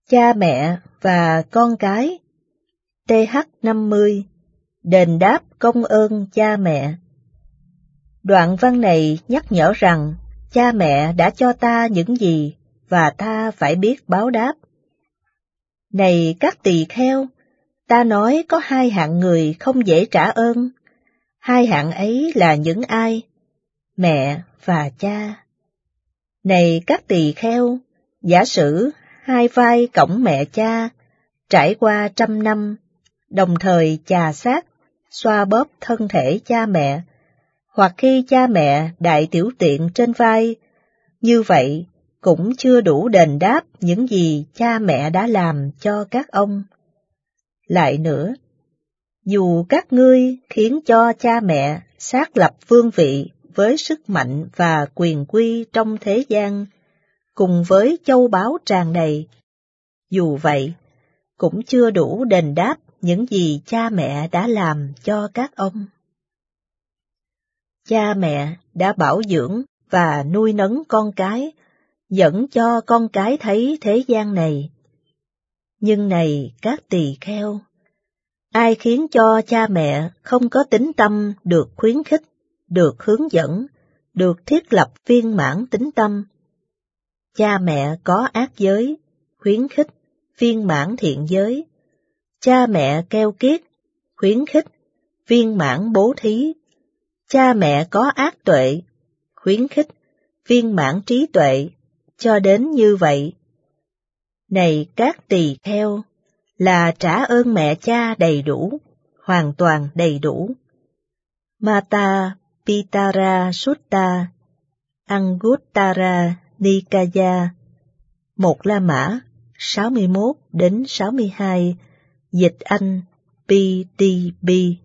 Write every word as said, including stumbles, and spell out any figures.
Cha mẹ và con cái. T H năm mươi. Đền đáp công ơn cha mẹ. Đoạn văn này nhắc nhở rằng cha mẹ đã cho ta những gì và ta phải biết báo đáp. Này các tỳ kheo, ta nói có hai hạng người không dễ trả ơn. Hai hạng ấy là những ai? Mẹ và cha. Này các tỳ kheo, giả sử hai vai cõng mẹ cha, trải qua trăm năm, đồng thời chà sát, xoa bóp thân thể cha mẹ, hoặc khi cha mẹ đại tiểu tiện trên vai, như vậy cũng chưa đủ đền đáp những gì cha mẹ đã làm cho các ông. Lại nữa, dù các ngươi khiến cho cha mẹ xác lập vương vị với sức mạnh và quyền quy trong thế gian, cùng với châu báu tràn đầy, dù vậy, cũng chưa đủ đền đáp những gì cha mẹ đã làm cho các ông. Cha mẹ đã bảo dưỡng và nuôi nấng con cái, dẫn cho con cái thấy thế gian này. Nhưng này các tỳ kheo, ai khiến cho cha mẹ không có tín tâm được khuyến khích, được hướng dẫn, được thiết lập viên mãn tín tâm? Cha mẹ có ác giới, khuyến khích, viên mãn thiện giới. Cha mẹ keo kiết, khuyến khích, viên mãn bố thí. Cha mẹ có ác tuệ, khuyến khích, viên mãn trí tuệ, cho đến như vậy. Này các tỳ kheo, là trả ơn mẹ cha đầy đủ, hoàn toàn đầy đủ. Mata Pitara Sutta, Anguttara Nikaya, một La Mã, sáu mươi mốt đến sáu mươi hai, dịch Anh, P D B.